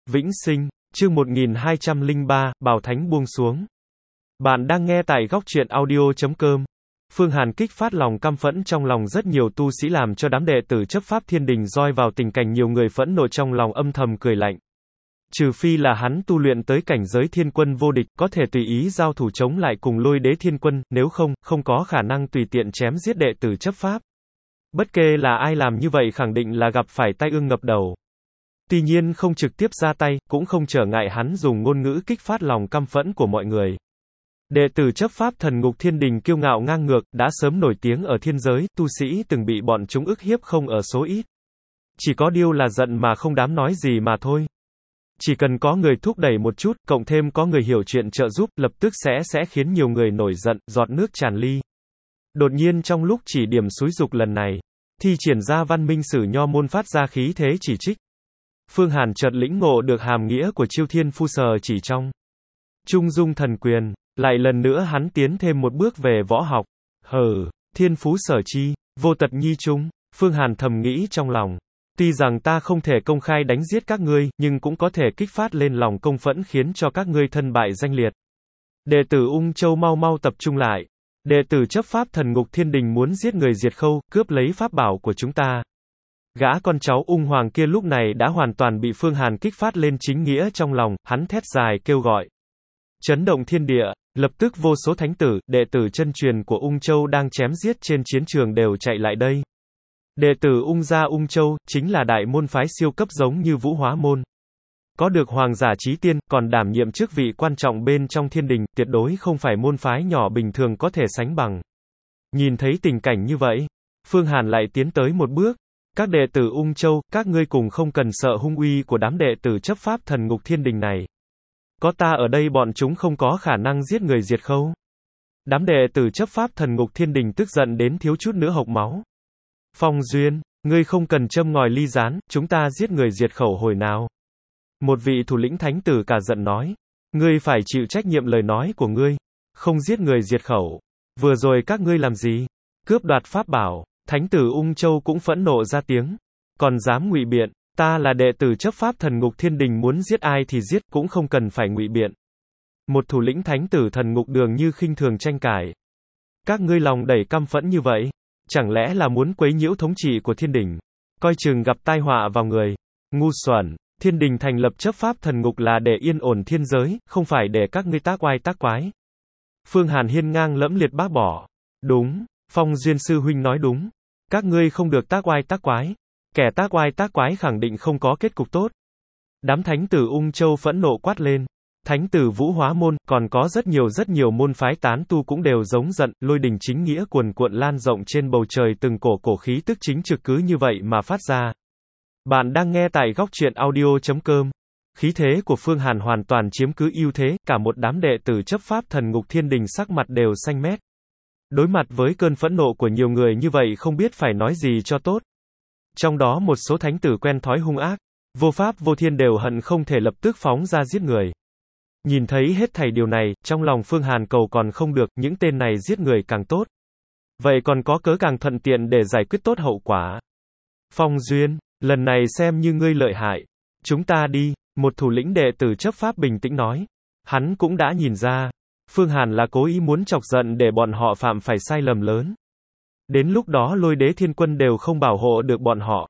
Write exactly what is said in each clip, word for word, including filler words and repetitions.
Vĩnh sinh, chương một nghìn hai trăm lẻ ba, Bảo Thánh buông xuống. Bạn đang nghe tại góc truyện audio chấm com. Phương Hàn kích phát lòng căm phẫn trong lòng rất nhiều tu sĩ làm cho đám đệ tử chấp pháp thiên đình rơi vào tình cảnh nhiều người phẫn nộ trong lòng âm thầm cười lạnh. Trừ phi là hắn tu luyện tới cảnh giới thiên quân vô địch, có thể tùy ý giao thủ chống lại cùng lôi đế thiên quân, nếu không, không có khả năng tùy tiện chém giết đệ tử chấp pháp. Bất kể là ai làm như vậy khẳng định là gặp phải tai ương ngập đầu. Tuy nhiên không trực tiếp ra tay, cũng không trở ngại hắn dùng ngôn ngữ kích phát lòng căm phẫn của mọi người. Đệ tử chấp pháp thần ngục thiên đình kiêu ngạo ngang ngược, đã sớm nổi tiếng ở thiên giới, tu sĩ từng bị bọn chúng ức hiếp không ở số ít. Chỉ có điều là giận mà không dám nói gì mà thôi. Chỉ cần có người thúc đẩy một chút, cộng thêm có người hiểu chuyện trợ giúp, lập tức sẽ sẽ khiến nhiều người nổi giận, giọt nước tràn ly. Đột nhiên trong lúc chỉ điểm xúi dục lần này, thi triển ra văn minh sử nho môn phát ra khí thế chỉ trích. Phương Hàn chợt lĩnh ngộ được hàm nghĩa của chiêu thiên phu sở chỉ trong Trung Dung thần quyền, lại lần nữa hắn tiến thêm một bước về võ học. Hừ, thiên phú sở chi, vô tật nhi trung, Phương Hàn thầm nghĩ trong lòng. Tuy rằng ta không thể công khai đánh giết các ngươi, nhưng cũng có thể kích phát lên lòng công phẫn khiến cho các ngươi thân bại danh liệt. Đệ tử Ung Châu mau mau tập trung lại. Đệ tử chấp pháp thần ngục thiên đình muốn giết người diệt khâu, cướp lấy pháp bảo của chúng ta. Gã con cháu ung hoàng kia lúc này đã hoàn toàn bị Phương Hàn kích phát lên chính nghĩa trong lòng, hắn thét dài kêu gọi. Chấn động thiên địa, lập tức vô số thánh tử, đệ tử chân truyền của Ung Châu đang chém giết trên chiến trường đều chạy lại đây. Đệ tử Ung gia Ung Châu, chính là đại môn phái siêu cấp giống như Vũ Hóa môn. Có được hoàng giả chí tiên, còn đảm nhiệm chức vị quan trọng bên trong thiên đình, tuyệt đối không phải môn phái nhỏ bình thường có thể sánh bằng. Nhìn thấy tình cảnh như vậy, Phương Hàn lại tiến tới một bước. Các đệ tử Ung Châu, các ngươi cùng không cần sợ hung uy của đám đệ tử chấp pháp thần ngục thiên đình này. Có ta ở đây bọn chúng không có khả năng giết người diệt khâu. Đám đệ tử chấp pháp thần ngục thiên đình tức giận đến thiếu chút nữa hộc máu. Phong Duyên, ngươi không cần châm ngòi ly gián, chúng ta giết người diệt khẩu hồi nào. Một vị thủ lĩnh thánh tử cả giận nói. Ngươi phải chịu trách nhiệm lời nói của ngươi. Không giết người diệt khẩu. Vừa rồi các ngươi làm gì? Cướp đoạt pháp bảo. Thánh tử Ung Châu cũng phẫn nộ ra tiếng. Còn dám ngụy biện, ta là đệ tử chấp pháp thần ngục thiên đình muốn giết ai thì giết, cũng không cần phải ngụy biện. Một thủ lĩnh thánh tử thần ngục đường như khinh thường tranh cãi. Các ngươi lòng đầy căm phẫn như vậy, chẳng lẽ là muốn quấy nhiễu thống trị của thiên đình, coi chừng gặp tai họa vào người. Ngu xuẩn, thiên đình thành lập chấp pháp thần ngục là để yên ổn thiên giới, không phải để các ngươi tác oai tác quái. Phương Hàn hiên ngang lẫm liệt bác bỏ. Đúng, Phong Duyên sư huynh nói đúng. Các ngươi không được tác oai tác quái. Kẻ tác oai tác quái khẳng định không có kết cục tốt. Đám thánh tử Ung Châu phẫn nộ quát lên. Thánh tử Vũ Hóa môn, còn có rất nhiều rất nhiều môn phái tán tu cũng đều giống giận, lôi đình chính nghĩa cuồn cuộn lan rộng trên bầu trời, từng cổ cổ khí tức chính trực cứ như vậy mà phát ra. Bạn đang nghe tại góc truyện audio chấm com. Khí thế của Phương Hàn hoàn toàn chiếm cứ ưu thế, cả một đám đệ tử chấp pháp thần ngục thiên đình sắc mặt đều xanh mét. Đối mặt với cơn phẫn nộ của nhiều người như vậy không biết phải nói gì cho tốt. Trong đó một số thánh tử quen thói hung ác, vô pháp vô thiên đều hận không thể lập tức phóng ra giết người. Nhìn thấy hết thảy điều này, trong lòng Phương Hàn cầu còn không được, những tên này giết người càng tốt. Vậy còn có cớ càng thuận tiện để giải quyết tốt hậu quả. Phong Duyên, lần này xem như ngươi lợi hại. Chúng ta đi, một thủ lĩnh đệ tử chấp pháp bình tĩnh nói. Hắn cũng đã nhìn ra, Phương Hàn là cố ý muốn chọc giận để bọn họ phạm phải sai lầm lớn. Đến lúc đó lôi đế thiên quân đều không bảo hộ được bọn họ.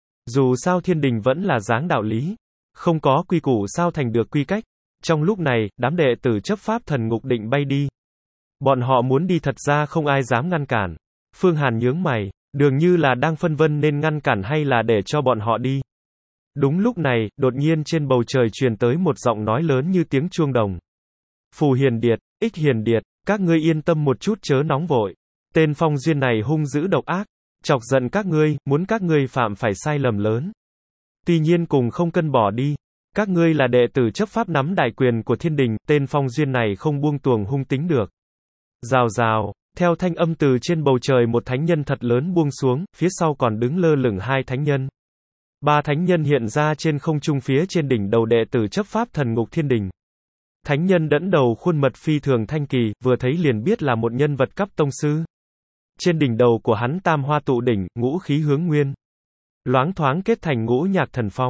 Dù sao thiên đình vẫn là dáng đạo lý. Không có quy củ sao thành được quy cách. Trong lúc này, đám đệ tử chấp pháp thần ngục định bay đi. Bọn họ muốn đi thật ra không ai dám ngăn cản. Phương Hàn nhướng mày, dường như là đang phân vân nên ngăn cản hay là để cho bọn họ đi. Đúng lúc này, đột nhiên trên bầu trời truyền tới một giọng nói lớn như tiếng chuông đồng. Phù Hiền Điệt, Ích Hiền Điệt, các ngươi yên tâm một chút chớ nóng vội. Tên Phong Duyên này hung dữ độc ác, chọc giận các ngươi, muốn các ngươi phạm phải sai lầm lớn. Tuy nhiên cùng không cân bỏ đi. Các ngươi là đệ tử chấp pháp nắm đại quyền của thiên đình, tên Phong Duyên này không buông tuồng hung tính được. Rào rào, theo thanh âm từ trên bầu trời một thánh nhân thật lớn buông xuống, phía sau còn đứng lơ lửng hai thánh nhân. Ba thánh nhân hiện ra trên không trung phía trên đỉnh đầu đệ tử chấp pháp thần ngục thiên đình. Thánh nhân đẫn đầu khuôn mật phi thường thanh kỳ, vừa thấy liền biết là một nhân vật cấp tông sư. Trên đỉnh đầu của hắn tam hoa tụ đỉnh, ngũ khí hướng nguyên. Loáng thoáng kết thành ngũ nhạc thần phong.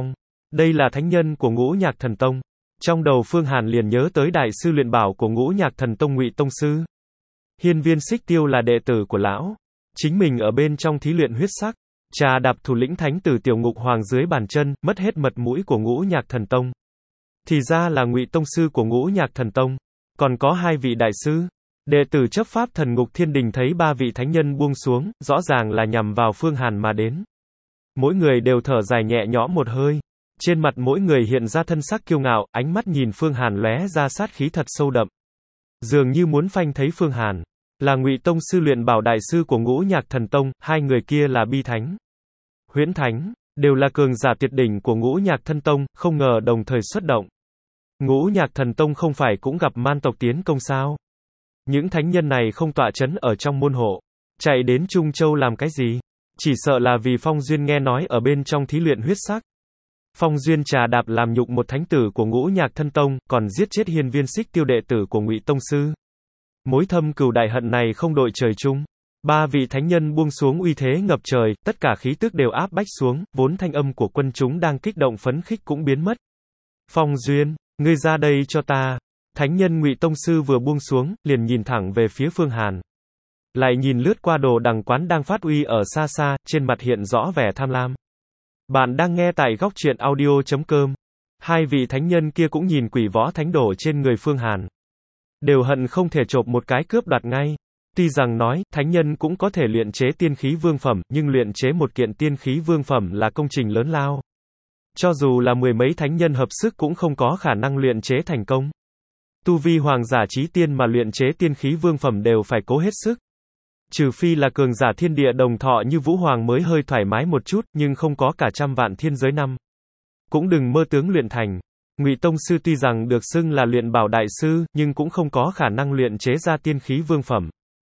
Đây là thánh nhân của Ngũ Nhạc Thần Tông. Trong đầu Phương Hàn liền nhớ tới đại sư luyện bảo của Ngũ Nhạc Thần Tông Ngụy Tông Sư. Hiên Viên Xích Tiêu là đệ tử của lão. Chính mình ở bên trong thí luyện huyết sắc. Trà đạp thủ lĩnh thánh tử Tiểu Ngục Hoàng dưới bàn chân, mất hết mật mũi của Ngũ Nhạc Thần Tông. Thì ra là Ngụy Tông Sư của Ngũ Nhạc Thần Tông. Còn có hai vị đại sư. Đệ tử chấp pháp thần Ngục Thiên Đình thấy ba vị thánh nhân buông xuống, rõ ràng là nhằm vào Phương Hàn mà đến. Mỗi người đều thở dài nhẹ nhõm một hơi. Trên mặt mỗi người hiện ra thân sắc kiêu ngạo, ánh mắt nhìn Phương Hàn lóe ra sát khí thật sâu đậm. Dường như muốn phanh thấy Phương Hàn. Là Ngụy Tông Sư luyện bảo đại sư của Ngũ Nhạc Thần Tông, hai người kia là Bi Thánh, Huyễn Thánh, đều là cường giả tuyệt đỉnh của Ngũ Nhạc Thần Tông, không ngờ đồng thời xuất động. Ngũ Nhạc Thần Tông không phải cũng gặp man tộc tiến công sao? Những thánh nhân này không tọa chấn ở trong môn hộ, chạy đến Trung Châu làm cái gì? Chỉ sợ là vì Phong Duyên nghe nói ở bên trong thí luyện huyết sắc. Phong Duyên trà đạp làm nhục một thánh tử của Ngũ Nhạc Thần Tông, còn giết chết Hiên Viên Xích Tiêu đệ tử của Ngụy Tông Sư. Mối thâm cừu đại hận này không đội trời chung. Ba vị thánh nhân buông xuống uy thế ngập trời, tất cả khí tức đều áp bách xuống, vốn thanh âm của quân chúng đang kích động phấn khích cũng biến mất. Phong Duyên, ngươi ra đây cho ta. Thánh nhân Ngụy Tông Sư vừa buông xuống, liền nhìn thẳng về phía Phương Hàn. Lại nhìn lướt qua đồ đằng quán đang phát uy ở xa xa, trên mặt hiện rõ vẻ tham lam. Bạn đang nghe tại góc truyện audio chấm com. Hai vị thánh nhân kia cũng nhìn quỷ võ thánh đổ trên người Phương Hàn. Đều hận không thể chộp một cái cướp đoạt ngay. Tuy rằng nói, thánh nhân cũng có thể luyện chế tiên khí vương phẩm, nhưng luyện chế một kiện tiên khí vương phẩm là công trình lớn lao. Cho dù là mười mấy thánh nhân hợp sức cũng không có khả năng luyện chế thành công. Tu vi hoàng giả chí tiên mà luyện chế tiên khí vương phẩm đều phải cố hết sức. Trừ phi là cường giả thiên địa đồng thọ như Vũ Hoàng mới hơi thoải mái một chút, nhưng không có cả trăm vạn thiên giới năm. Cũng đừng mơ tướng luyện thành. Ngụy Tông Sư tuy rằng được xưng là luyện bảo đại sư, nhưng cũng không có khả năng luyện chế ra tiên khí vương phẩm.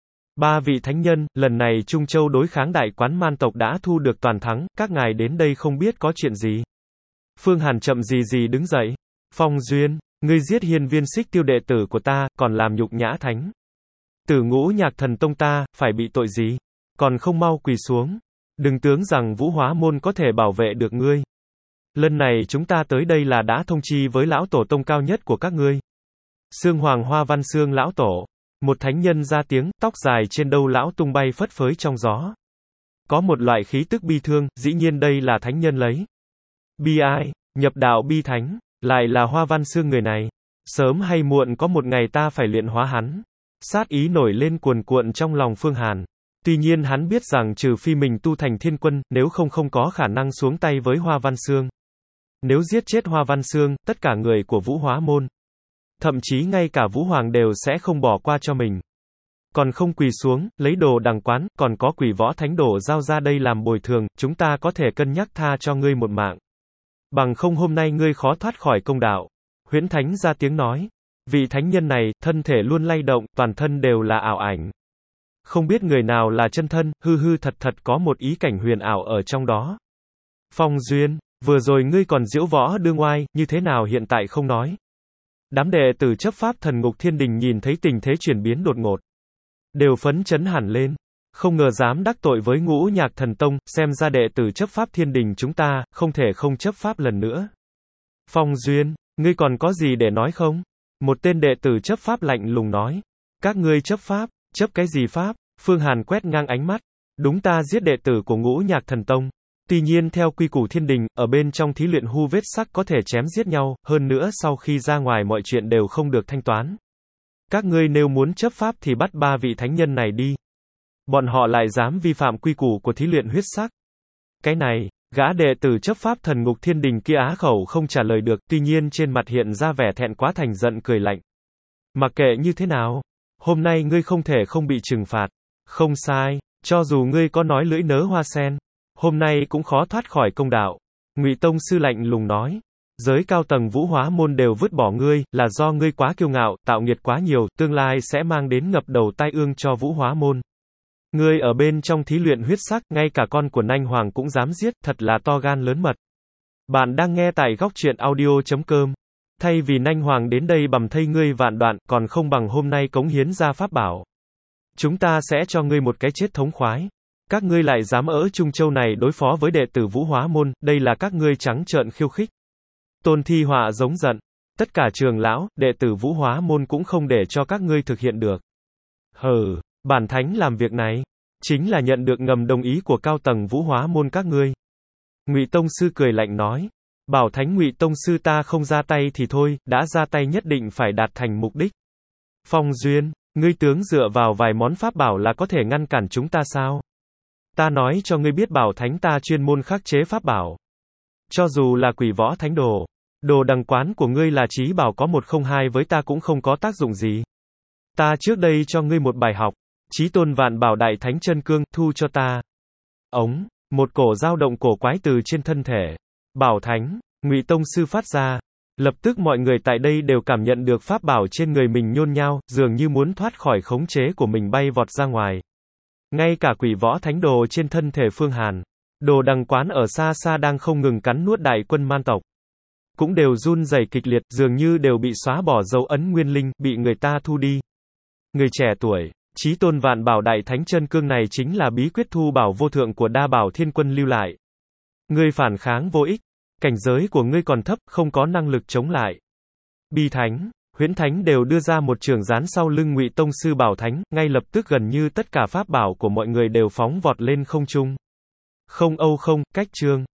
Ba vị thánh nhân, lần này Trung Châu đối kháng đại quán man tộc đã thu được toàn thắng, các ngài đến đây không biết có chuyện gì. Phương Hàn chậm gì gì đứng dậy. Phong Duyên, ngươi giết Hiên Viên Xích Tiêu đệ tử của ta, còn làm nhục nhã thánh tử Ngũ Nhạc Thần Tông ta, phải bị tội gì? Còn không mau quỳ xuống. Đừng tưởng rằng Vũ Hóa Môn có thể bảo vệ được ngươi. Lần này chúng ta tới đây là đã thông chi với lão tổ tông cao nhất của các ngươi. Sương Hoàng Hoa Văn Sương lão tổ. Một thánh nhân ra tiếng, tóc dài trên đầu lão tung bay phất phới trong gió. Có một loại khí tức bi thương, dĩ nhiên đây là thánh nhân lấy. Bi ai, nhập đạo bi thánh, lại là Hoa Văn Sương người này. Sớm hay muộn có một ngày ta phải luyện hóa hắn. Sát ý nổi lên cuồn cuộn trong lòng Phương Hàn. Tuy nhiên hắn biết rằng trừ phi mình tu thành thiên quân, nếu không không có khả năng xuống tay với Hoa Văn Sương. Nếu giết chết Hoa Văn Sương, tất cả người của Vũ Hóa Môn, thậm chí ngay cả Vũ Hoàng đều sẽ không bỏ qua cho mình. Còn không quỳ xuống, lấy đồ đằng quán, còn có quỷ võ thánh đổ giao ra đây làm bồi thường, chúng ta có thể cân nhắc tha cho ngươi một mạng. Bằng không hôm nay ngươi khó thoát khỏi công đạo. Huyễn Thánh ra tiếng nói. Vị thánh nhân này, thân thể luôn lay động, toàn thân đều là ảo ảnh. Không biết người nào là chân thân, hư hư thật thật có một ý cảnh huyền ảo ở trong đó. Phong Duyên, vừa rồi ngươi còn diễu võ đương oai, như thế nào hiện tại không nói. Đám đệ tử chấp pháp thần Ngục Thiên Đình nhìn thấy tình thế chuyển biến đột ngột. Đều phấn chấn hẳn lên. Không ngờ dám đắc tội với Ngũ Nhạc Thần Tông, xem ra đệ tử chấp pháp Thiên Đình chúng ta, không thể không chấp pháp lần nữa. Phong Duyên, ngươi còn có gì để nói không? Một tên đệ tử chấp pháp lạnh lùng nói. Các ngươi chấp pháp, chấp cái gì pháp? Phương Hàn quét ngang ánh mắt. Đúng ta giết đệ tử của Ngũ Nhạc Thần Tông. Tuy nhiên theo quy củ thiên đình, ở bên trong thí luyện hu vết sắc có thể chém giết nhau, hơn nữa sau khi ra ngoài mọi chuyện đều không được thanh toán. Các ngươi nếu muốn chấp pháp thì bắt ba vị thánh nhân này đi. Bọn họ lại dám vi phạm quy củ của thí luyện huyết sắc. Cái này, gã đệ tử chấp pháp thần Ngục Thiên Đình kia á khẩu không trả lời được, tuy nhiên trên mặt hiện ra vẻ thẹn quá thành giận cười lạnh. Mặc kệ như thế nào, hôm nay ngươi không thể không bị trừng phạt. Không sai, cho dù ngươi có nói lưỡi nớ hoa sen, hôm nay cũng khó thoát khỏi công đạo. Ngụy Tông Sư lạnh lùng nói. Giới cao tầng Vũ Hóa Môn đều vứt bỏ ngươi, là do ngươi quá kiêu ngạo, tạo nghiệt quá nhiều, tương lai sẽ mang đến ngập đầu tai ương cho Vũ Hóa Môn. Ngươi ở bên trong thí luyện huyết sắc, ngay cả con của Nanh Hoàng cũng dám giết, thật là to gan lớn mật. Bạn đang nghe tại góc truyện audio chấm com. Thay vì Nanh Hoàng đến đây bầm thây ngươi vạn đoạn, còn không bằng hôm nay cống hiến ra pháp bảo. Chúng ta sẽ cho ngươi một cái chết thống khoái. Các ngươi lại dám ở Trung Châu này đối phó với đệ tử Vũ Hóa Môn, đây là các ngươi trắng trợn khiêu khích. Tôn Thi Họa giống giận. Tất cả trường lão, đệ tử Vũ Hóa môn cũng không để cho các ngươi thực hiện được. Hừ, bản thánh làm việc này, chính là nhận được ngầm đồng ý của cao tầng Vũ Hóa môn các ngươi. Ngụy Tông Sư cười lạnh nói. Bảo Thánh Ngụy Tông Sư ta không ra tay thì thôi, đã ra tay nhất định phải đạt thành mục đích. Phong Duyên, ngươi tướng dựa vào vài món pháp bảo là có thể ngăn cản chúng ta sao? Ta nói cho ngươi biết Bảo Thánh ta chuyên môn khắc chế pháp bảo. Cho dù là Quỷ Võ Thánh Đồ, đồ đằng quán của ngươi là chí bảo có một không hai với ta cũng không có tác dụng gì. Ta trước đây cho ngươi một bài học, Chí Tôn Vạn Bảo Đại Thánh Chân Cương, thu cho ta. Ống, một cổ dao động cổ quái từ trên thân thể Bảo Thánh, Ngụy Tông Sư phát ra. Lập tức mọi người tại đây đều cảm nhận được pháp bảo trên người mình nhôn nhao, dường như muốn thoát khỏi khống chế của mình bay vọt ra ngoài. Ngay cả Quỷ Võ Thánh Đồ trên thân thể Phương Hàn, đồ đằng quán ở xa xa đang không ngừng cắn nuốt đại quân man tộc, cũng đều run rẩy kịch liệt, dường như đều bị xóa bỏ dấu ấn nguyên linh, bị người ta thu đi. Người trẻ tuổi, Chí Tôn Vạn Bảo Đại Thánh Chân Cương này chính là bí quyết thu bảo vô thượng của Đa Bảo Thiên Quân lưu lại. Ngươi phản kháng vô ích, cảnh giới của ngươi còn thấp, không có năng lực chống lại. Bi Thánh, Huyễn Thánh đều đưa ra một trường gián sau lưng Ngụy Tông Sư Bảo Thánh, ngay lập tức gần như tất cả pháp bảo của mọi người đều phóng vọt lên không trung. Không âu không, cách chương.